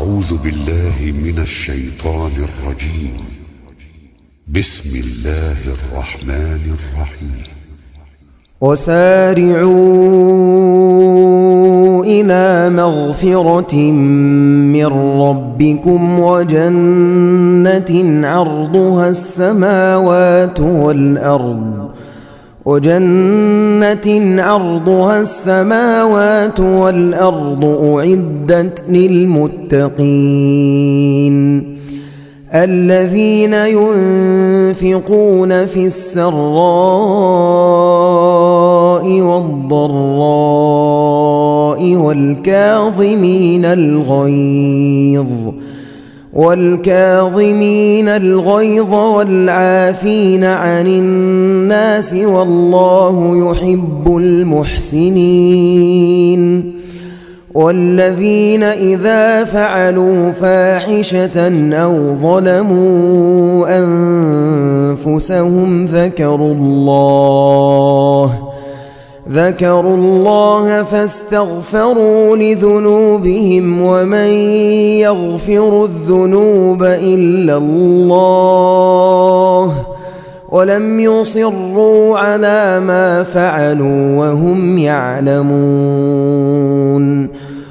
أعوذ بالله من الشيطان الرجيم. بسم الله الرحمن الرحيم. وسارعوا إلى مغفرة من ربكم وجنة عرضها السماوات والأرض أعدت للمتقين الذين ينفقون في السراء والضراء والكاظمين الغيظ والعافين عن الناس والله يحب المحسنين والذين إذا فعلوا فاحشة أو ظلموا أنفسهم ذكروا الله فاستغفروا لذنوبهم ومن يغفر الذنوب إلا الله ولم يصروا على ما فعلوا وهم يعلمون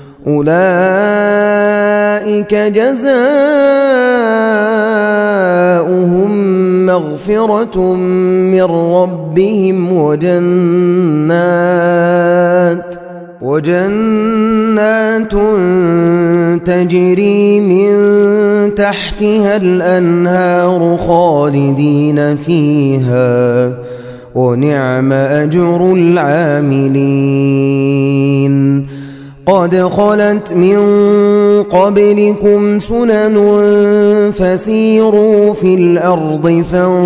أولئك جزاؤهم مغفرة من ربهم وجنات تجري من تحتها الأنهار خالدين فيها ونعم أجر العاملين. قد خلت من قبلكم سنن فسيروا في الأرض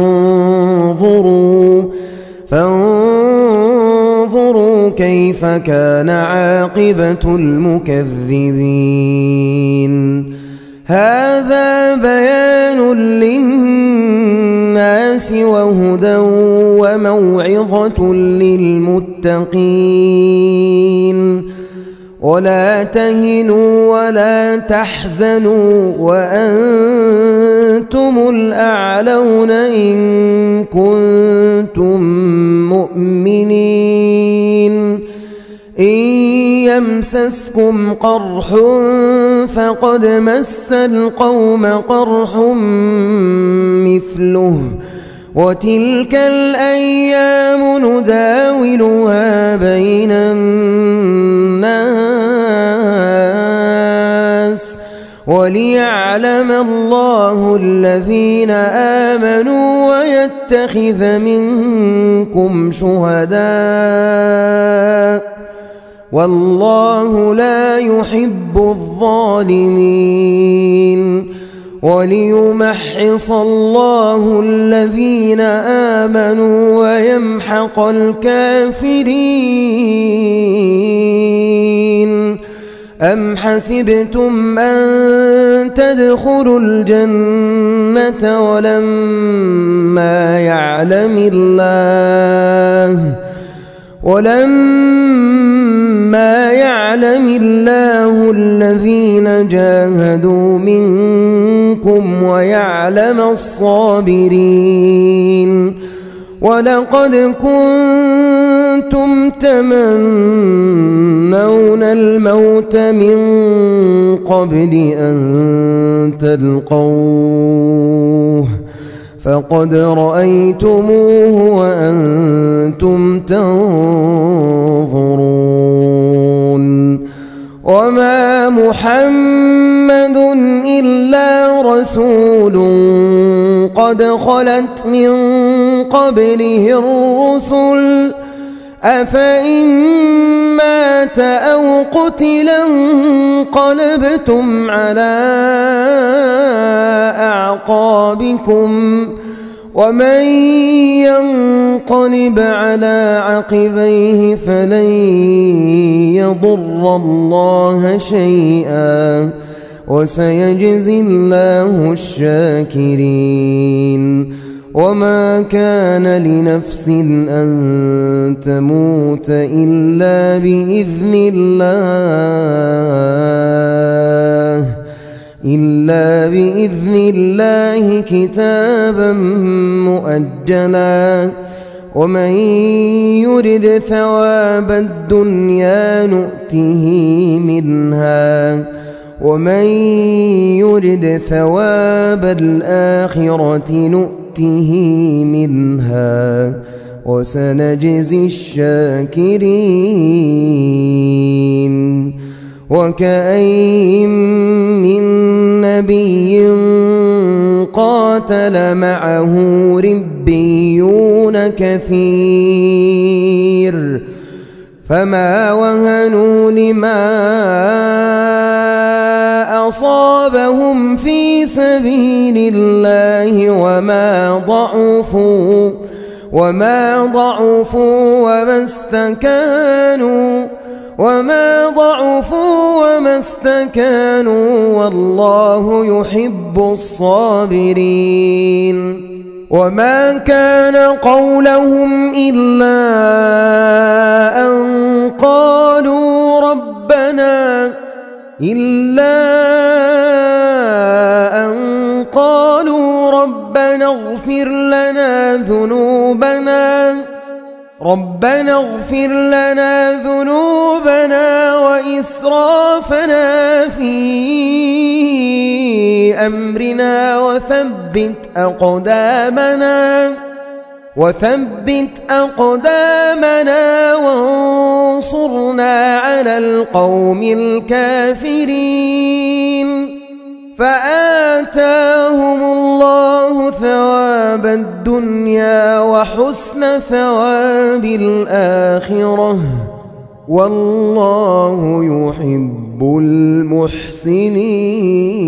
فانظروا كيف كان عاقبة المكذبين. هذا بيان للناس وهدى وموعظة للمتقين. ولا تهنوا ولا تحزنوا وأنتم الأعلون إن كنتم مؤمنين. إن يمسسكم قرح فقد مس القوم قرح مثله وتلك الأيام نداولها بين الناس وليعلم الله الذين آمنوا ويتخذ منكم شهداء والله لا يحب الظالمين. وليمحص الله الذين آمنوا ويمحق الكافرين. أم حسبتم أن تدخلوا الجنة ولما يعلم الله الذين جاهدوا منكم ويعلم الصابرين. ولقد كنتم تمنون الموت من قبل أن تلقوه فقد رأيتموه وأنتم تنظرون. وما محمد إلا رسول قد خلت من قبله الرسل أفإن مات أو قتلا انقلبتم على أعقابكم ومن ينقلب على عقبيه فلن يضر الله شيئا وسيجزي الله الشاكرين. وما كان لنفس أن تموت إلا بإذن الله إلا بإذن الله كتابا مؤجلا ومن يرد ثواب الدنيا نؤته منها ومن يرد ثواب الآخرة نؤته منها وسنجزي الشاكرين وكأين من نبي قاتل معه ربيون كثير فما وهنوا لما أصابهم في سبيل الله وما ضعفوا وما استكانوا والله يحب الصابرين وما كان قولهم إلا أن قالوا ربنا اغفر لنا ذنوبنا وإسرافنا في أمرنا وثبت أقدامنا وانصرنا على القوم الكافرين فآتاهم الله ثواب الدنيا وحسن ثواب الآخرة والله يحب المحسنين.